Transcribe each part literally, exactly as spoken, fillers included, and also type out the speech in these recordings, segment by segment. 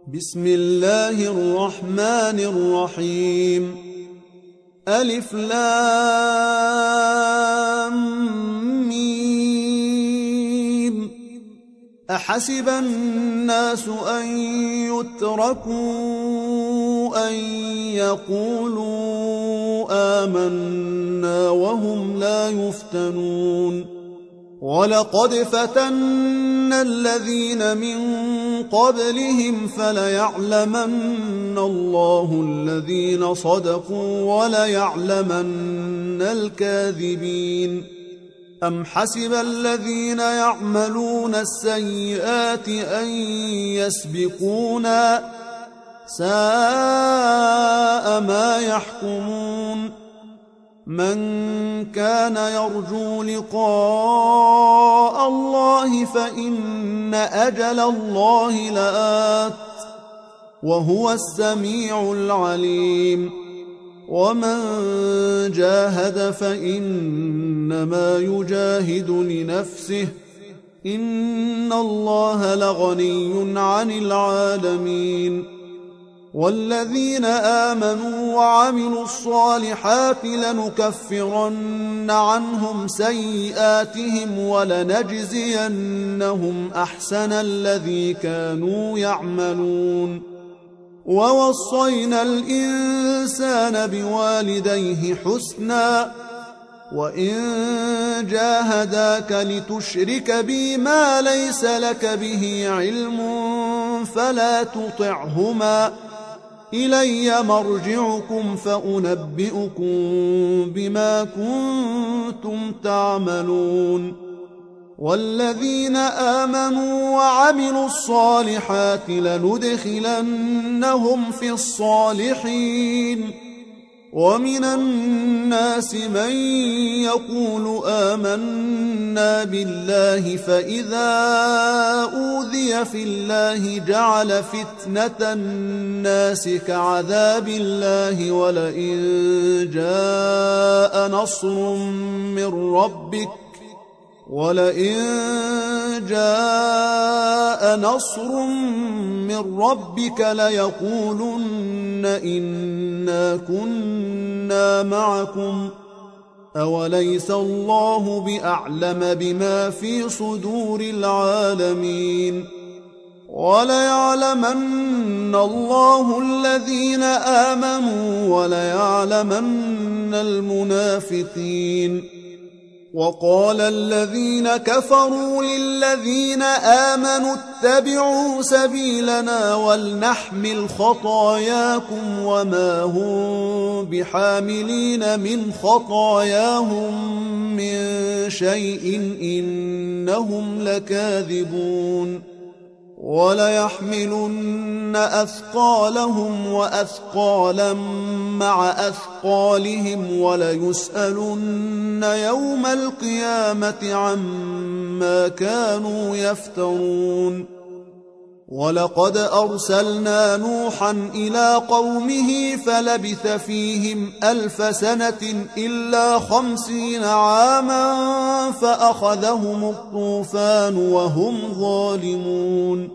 بسم الله الرحمن الرحيم. ألف لام ميم. أحسب الناس أن يتركوا أن يقولوا آمنا وهم لا يفتنون. ولقد فتنا الذين من قبلهم فليعلمن الله الذين صدقوا وليعلمن الكاذبين. أم حسب الذين يعملون السيئات أن يسبقونا ساء ما يحكمون. من كان يرجو لقاء الله فإن أجل الله لآت وهو السميع العليم. ومن جاهد فإنما يجاهد لنفسه إن الله لغني عن العالمين. والذين آمنوا وعملوا الصالحات لنكفرن عنهم سيئاتهم ولنجزينهم أحسن الذي كانوا يعملون. ووصينا الإنسان بوالديه حسنا وإن جاهداك لتشرك بي ما ليس لك به علم فلا تطعهما إلي مرجعكم فأنبئكم بما كنتم تعملون. والذين آمنوا وعملوا الصالحات لندخلنهم في الصالحين. ومن الناس من يقول آمنا بالله فإذا أوذي في الله جعل فتنة الناس كعذاب الله ولئن جاء نصر من ربك ولئن جاء نصر من ربك ليقولن إنا كنا معكم أوليس الله بأعلم بما في صدور العالمين. وليعلمن الله الذين آمنوا وليعلمن المنافقين. وقال الذين كفروا للذين آمنوا اتبعوا سبيلنا ولنحمل خطاياكم وما هم بحاملين من خطاياهم من شيء إنهم لكاذبون. وليحملن أثقالهم وأثقالا مع أثقالهم وليسألن يوم القيامة عما كانوا يفترون. ولقد أرسلنا نوحا إلى قومه فلبث فيهم ألف سنة إلا خمسين عاما فأخذهم الطوفان وهم ظالمون.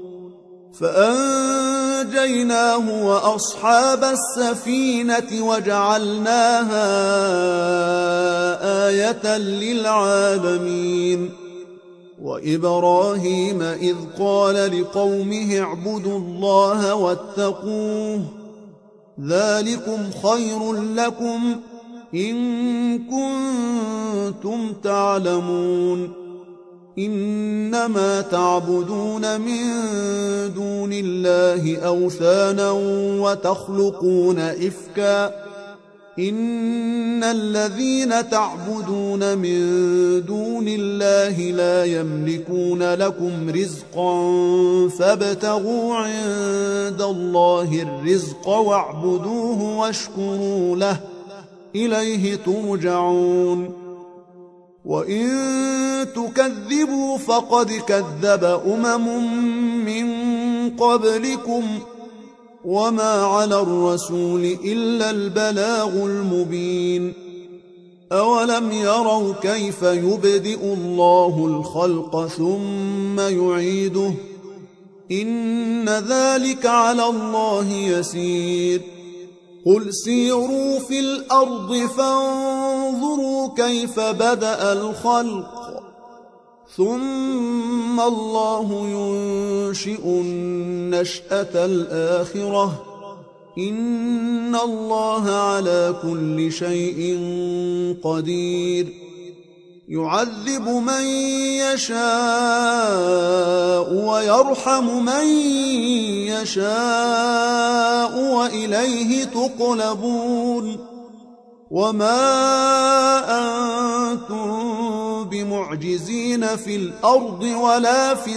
فأنجيناه وأصحاب السفينة وجعلناها آية للعالمين. وإبراهيم إذ قال لقومه اعبدوا الله واتقوه ذلكم خير لكم إن كنتم تعلمون. إنما تعبدون من دون الله أوثانا وتخلقون إفكا إن الذين تعبدون من دون الله لا يملكون لكم رزقا فابتغوا عند الله الرزق واعبدوه واشكروا له إليه ترجعون. وإن تكذبوا فقد كذب أمم من قبلكم وما على الرسول إلا البلاغ المبين. أولم يروا كيف يبدئ الله الخلق ثم يعيده إن ذلك على الله يسير قل سيروا في الأرض فانظروا كيف بدأ الخلق ثم الله ينشئ النشأة الآخرة إن الله على كل شيء قدير يعذب من يشاء ويرحم من يشاء وإليه تقلبون وما أنتم بمعجزين في الأرض ولا في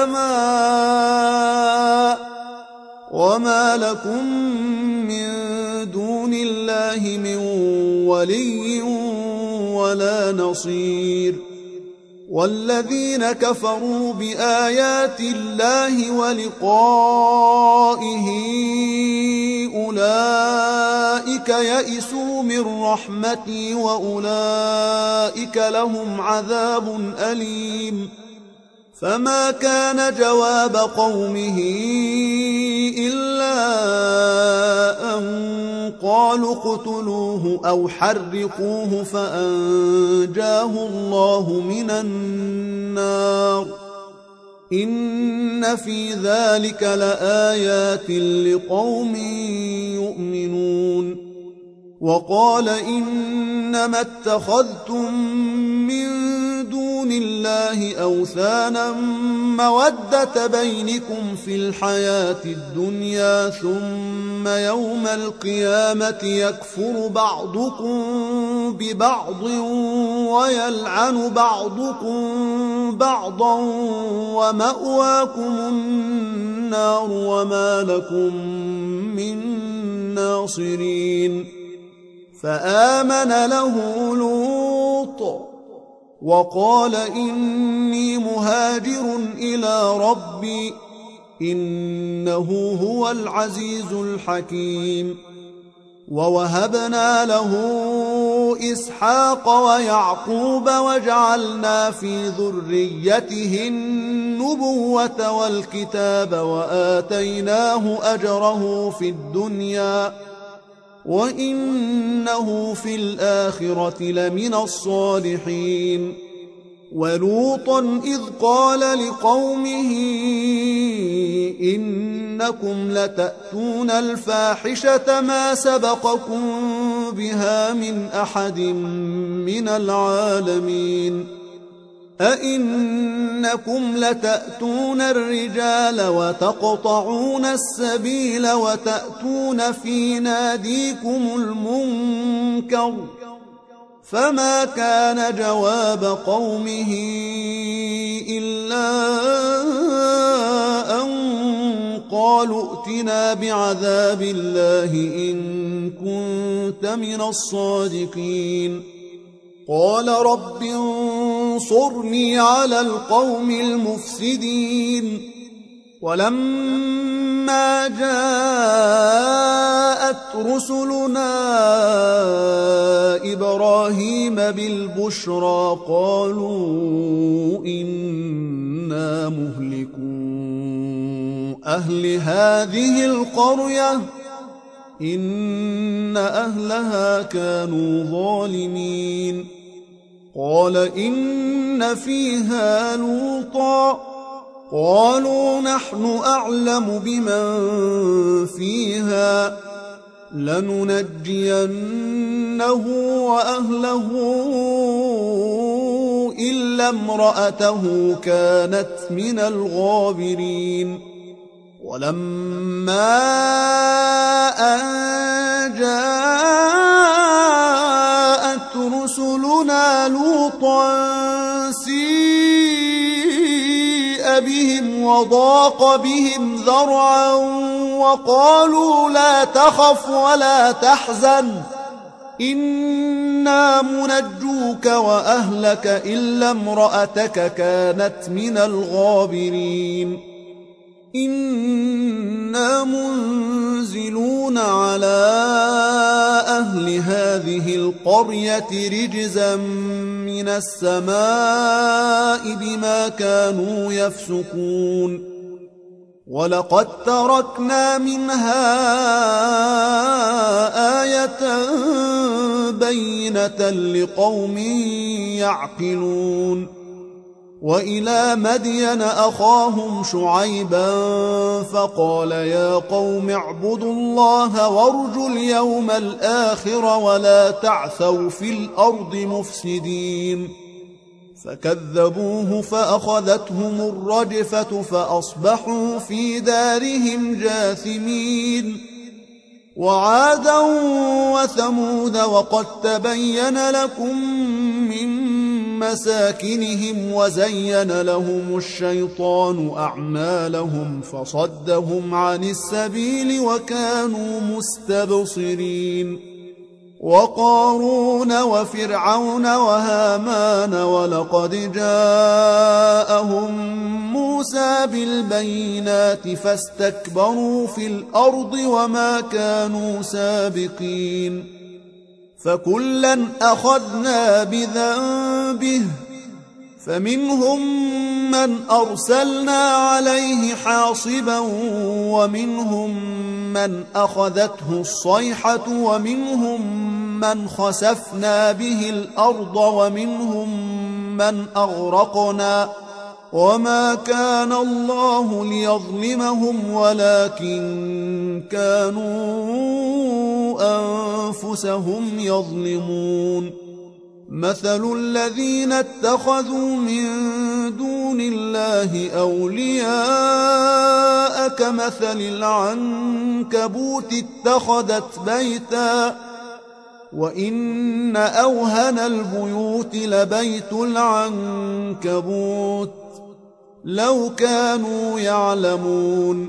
السماء وما لكم من دون الله من ولي ولا نصير والذين كفروا بآيات الله ولقائه أولئك يئسوا من رحمتي وأولئك لهم عذاب أليم فما كان جواب قومه إلا أن قالوا اقتلوه أو حرقوه فأنجاه الله من النار إن في ذلك لآيات لقوم يؤمنون وقال إنما اتخذتم من دون الله أوثانا مودة بينكم في الحياة الدنيا ثم يوم القيامة يكفر بعضكم ببعض ويلعن بعضكم بعضا ومأواكم النار وما لكم من ناصرين فآمن له لوط وقال إني مهاجر إلى ربي إنه هو العزيز الحكيم ووهبنا له إسحاق ويعقوب وجعلنا في ذريته النبوة والكتاب وآتيناه أجره في الدنيا وإنه في الآخرة لمن الصالحين ولوطا إذ قال لقومه إنكم لتأتون الفاحشة ما سبقكم بها من أحد من العالمين أئنكم لتأتون الرجال وتقطعون السبيل وتأتون في ناديكم المنكر فما كان جواب قومه إلا أن قالوا ائتنا بعذاب الله إن كنت من الصادقين قال رب انصرني على القوم المفسدين ولما جاءت رسلنا إبراهيم بالبشرى قالوا إنا مهلكو أهل هذه القرية إن أهلها كانوا ظالمين قال إن فيها لوطا قالوا نحن أعلم بمن فيها لننجينه وأهله إلا امرأته كانت من الغابرين ولما أن جاءت رسلنا لوطا سيء بهم وضاق بهم ذرعا وقالوا لا تخف ولا تحزن إنا منجوك وأهلك إلا امرأتك كانت من الغابرين إنا منزلون على أهل هذه القرية رجزا من السماء بما كانوا يفسقون ولقد تركنا منها آية بينة لقوم يعقلون وإلى مدين أخاهم شعيبا فقال يا قوم اعبدوا الله وارجوا اليوم الآخر ولا تعثوا في الأرض مفسدين فكذبوه فأخذتهم الرجفة فأصبحوا في دارهم جاثمين وعادا وثمود وقد تبين لكم من مساكنهم وزين لهم الشيطان أعمالهم فصدهم عن السبيل وكانوا مستبصرين وقارون وفرعون وهامان ولقد جاءهم موسى بالبينات فاستكبروا في الأرض وما كانوا سابقين فكلا أخذنا بذنبه فمنهم من أرسلنا عليه حاصبا ومنهم من أخذته الصيحة ومنهم من خسفنا به الأرض ومنهم من أغرقنا وما كان الله ليظلمهم ولكن كانوا أنفسهم يظلمون مثل الذين اتخذوا من دون الله أولياء كمثل العنكبوت اتخذت بيتا وإن أوهن البيوت لبيت العنكبوت لو كانوا يعلمون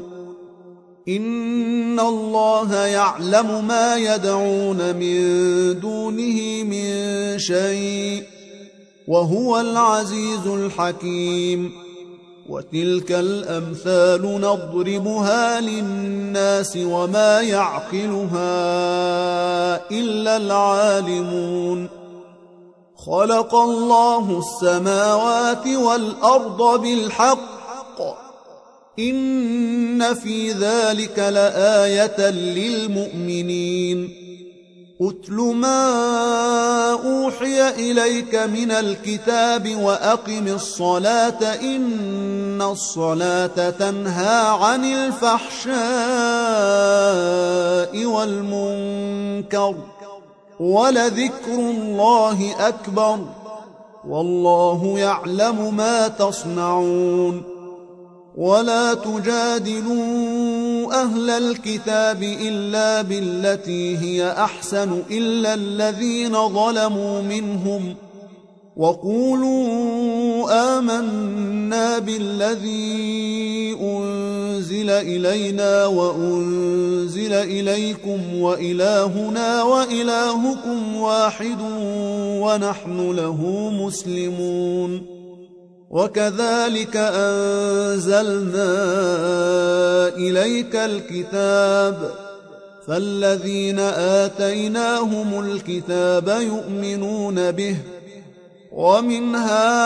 إن الله يعلم ما يدعون من دونه من شيء وهو العزيز الحكيم وتلك الأمثال نضربها للناس وما يعقلها إلا العالمون خلق الله السماوات والأرض بالحق إن في ذلك لآية للمؤمنين أتل ما أوحي إليك من الكتاب وأقم الصلاة إن الصلاة تنهى عن الفحشاء والمنكر ولذكر الله أكبر والله يعلم ما تصنعون ولا تجادلوا أهل الكتاب إلا بالتي هي أحسن إلا الذين ظلموا منهم وقولوا آمنا بالذي أنزل إلينا وأنزل إليكم وإلهنا وإلهكم واحد ونحن له مسلمون وكذلك أنزلنا إليك الكتاب فالذين آتيناهم الكتاب يؤمنون به ومن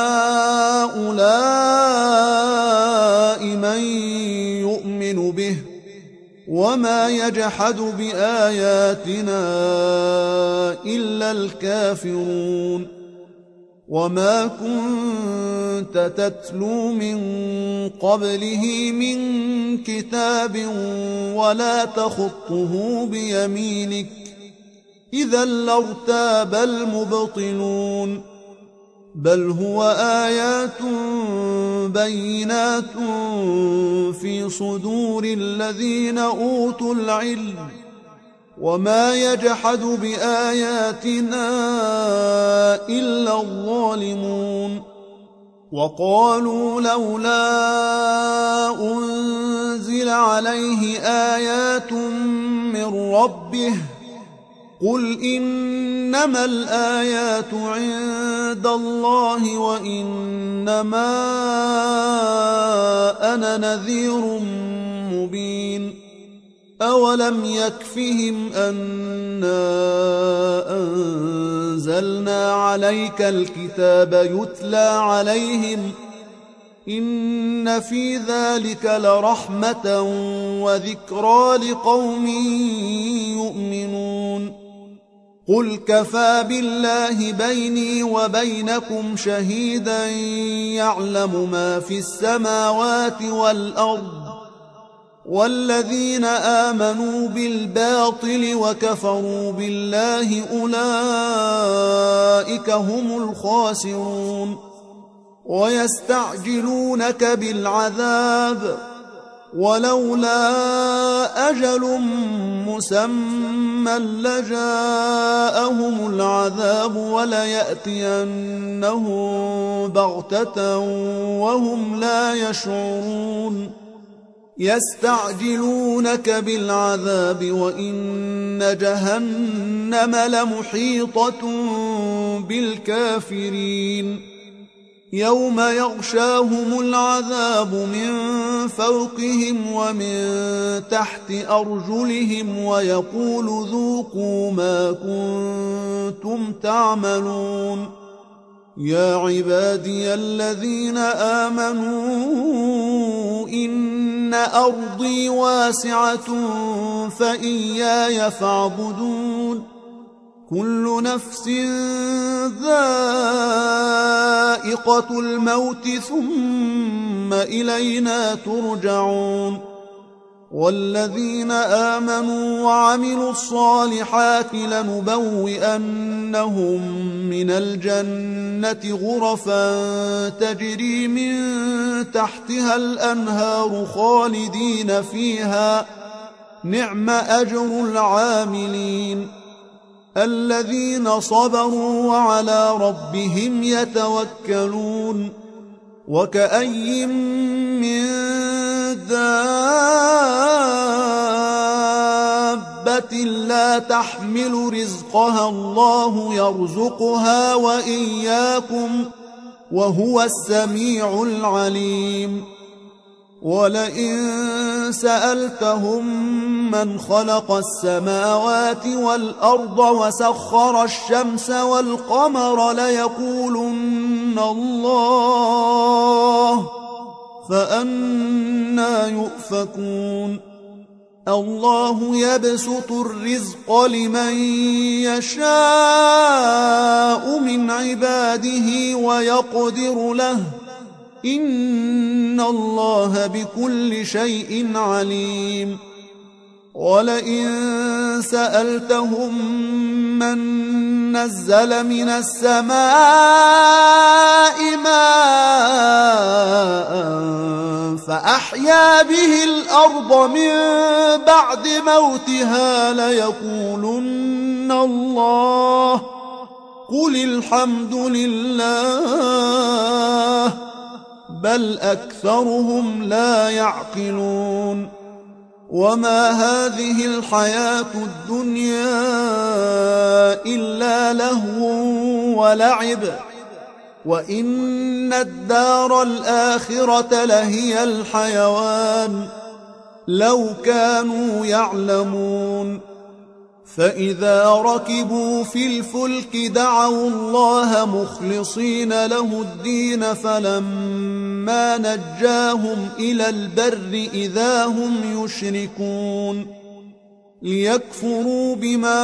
هؤلاء من يؤمن به وما يجحد بآياتنا إلا الكافرون وما كنت تتلو من قبله من كتاب ولا تخطه بيمينك إذا لارتاب المبطلون بل هو آيات بينات في صدور الذين أوتوا العلم وما يجحد بآياتنا إلا الظالمون وقالوا لولا أنزل عليه آيات من ربه قل إنما الآيات عند الله وإنما أنا نذير مبين أولم يكفهم أنا أنزلنا عليك الكتاب يتلى عليهم إن في ذلك لرحمة وذكرى لقوم يؤمنون قل كفى بالله بيني وبينكم شهيدا يعلم ما في السماوات والأرض والذين آمنوا بالباطل وكفروا بالله أولئك هم الخاسرون ويستعجلونك بالعذاب ولولا أجل مسمى لجاءهم العذاب وليأتينهم بغتة وهم لا يشعرون يستعجلونك بالعذاب وإن جهنم لمحيطة بالكافرين يوم يغشاهم العذاب من فوقهم ومن تحت أرجلهم ويقول ذوقوا ما كنتم تعملون يا عبادي الذين آمنوا إن أرضي واسعة فإياي فاعبدون كل نفس ذائقة الموت ثم إلينا ترجعون والذين آمنوا وعملوا الصالحات لنبوئنهم من الجنة غرفا تجري من تحتها الأنهار خالدين فيها نعم أجر العاملين الذين صبروا وعلى ربهم يتوكلون وكأي من دابة لا تحمل رزقها الله يرزقها وإياكم وهو السميع العليم ولئن سألتهم من خلق السماوات والأرض وسخر الشمس والقمر ليقولن الله فأنى يؤفكون الله يبسط الرزق لمن يشاء من عباده ويقدر له إن الله بكل شيء عليم ولئن سألتهم من نزل من السماء ماء فأحيا به الأرض من بعد موتها ليقولن الله قل الحمد لله بل أكثرهم لا يعقلون وما هذه الحياة الدنيا إلا لهو ولعب وإن الدار الآخرة لهي الحيوان لو كانوا يعلمون فإذا ركبوا في الفلك دعوا الله مخلصين له الدين فلما نجاهم إلى البر إذا هم يشركون ليكفروا بما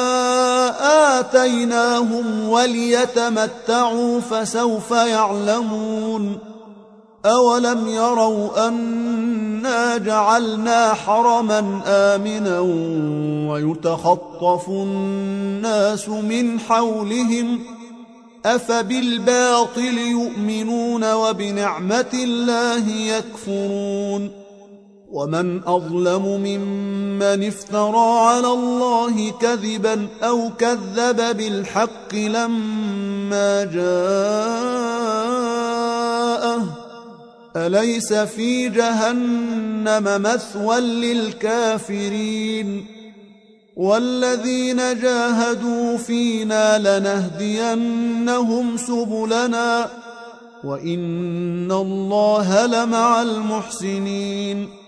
آتيناهم وليتمتعوا فسوف يعلمون أولم يروا أنا جعلنا حرما آمنا ويتخطف الناس من حولهم أفبالباطل يؤمنون وبنعمة الله يكفرون ومن أظلم ممن افترى على الله كذبا أو كذب بالحق لما جاءه أليس في جهنم مثوى للكافرين والذين جاهدوا فينا لنهدينهم سبلنا وإن الله لمع المحسنين